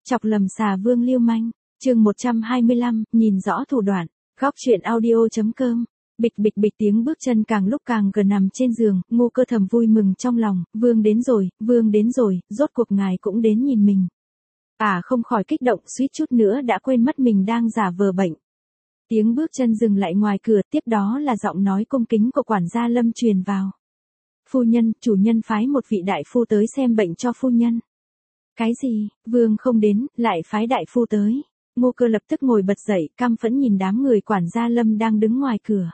Chọc lầm xà vương lưu manh, chương 125, nhìn rõ thủ đoạn, góc truyện audio.com. Bịch bịch bịch tiếng bước chân càng lúc càng gần nằm trên giường, Ngô Cơ thầm vui mừng trong lòng, vương đến rồi, rốt cuộc ngài cũng đến nhìn mình. Không khỏi kích động suýt chút nữa đã quên mất mình đang giả vờ bệnh. Tiếng bước chân dừng lại ngoài cửa, tiếp đó là giọng nói cung kính của quản gia Lâm truyền vào. Phu nhân, chủ nhân phái một vị đại phu tới xem bệnh cho phu nhân. Cái gì, vương không đến, lại phái đại phu tới. Ngô Cơ lập tức ngồi bật dậy, căm phẫn nhìn đám người quản gia Lâm đang đứng ngoài cửa.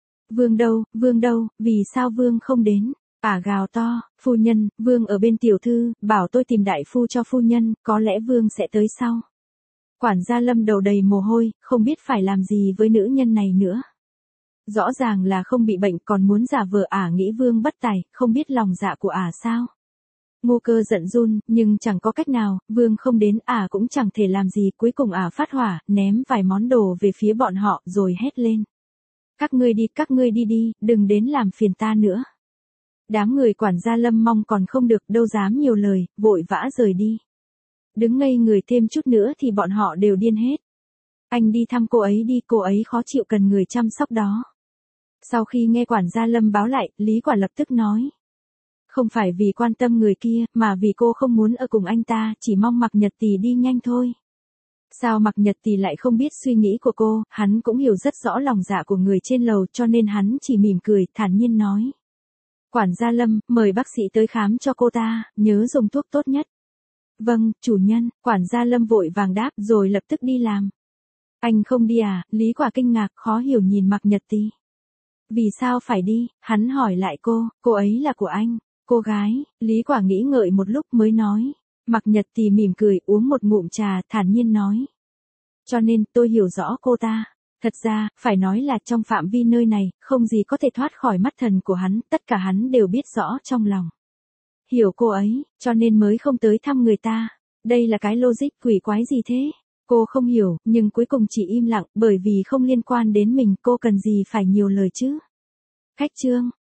Vương đâu, vì sao vương không đến? Gào to, phu nhân, vương ở bên tiểu thư, bảo tôi tìm đại phu cho phu nhân, có lẽ vương sẽ tới sau. Quản gia Lâm đầu đầy mồ hôi, không biết phải làm gì với nữ nhân này nữa. Rõ ràng là không bị bệnh còn muốn giả vờ nghĩ vương bất tài, không biết lòng dạ của sao. Ngô Cơ giận run, nhưng chẳng có cách nào, vương không đến cũng chẳng thể làm gì, cuối cùng phát hỏa, ném vài món đồ về phía bọn họ rồi hét lên. Các ngươi đi, đừng đến làm phiền ta nữa. Đám người quản gia Lâm mong còn không được, đâu dám nhiều lời, vội vã rời đi. Đứng ngây người thêm chút nữa thì bọn họ đều điên hết. Anh đi thăm cô ấy đi, cô ấy khó chịu cần người chăm sóc đó. Sau khi nghe quản gia Lâm báo lại, Lý Quả lập tức nói. Không phải vì quan tâm người kia, mà vì cô không muốn ở cùng anh ta, chỉ mong Mạc Nhật Tì đi nhanh thôi. Sao Mạc Nhật Tì lại không biết suy nghĩ của cô, hắn cũng hiểu rất rõ lòng dạ của người trên lầu cho nên hắn chỉ mỉm cười, thản nhiên nói. Quản gia Lâm, mời bác sĩ tới khám cho cô ta, nhớ dùng thuốc tốt nhất. Vâng, chủ nhân, quản gia Lâm vội vàng đáp rồi lập tức đi làm. Anh không đi Lý Quả kinh ngạc, khó hiểu nhìn Mạc Nhật Tì. Vì sao phải đi, hắn hỏi lại cô ấy là của anh. Cô gái, Lý Quả nghĩ ngợi một lúc mới nói. Mạc Nhật Tì mỉm cười uống một ngụm trà thản nhiên nói. Cho nên tôi hiểu rõ cô ta. Thật ra, phải nói là trong phạm vi nơi này, không gì có thể thoát khỏi mắt thần của hắn, tất cả hắn đều biết rõ trong lòng. Hiểu cô ấy, cho nên mới không tới thăm người ta. Đây là cái logic quỷ quái gì thế? Cô không hiểu, nhưng cuối cùng chỉ im lặng, bởi vì không liên quan đến mình, cô cần gì phải nhiều lời chứ? Khách trương,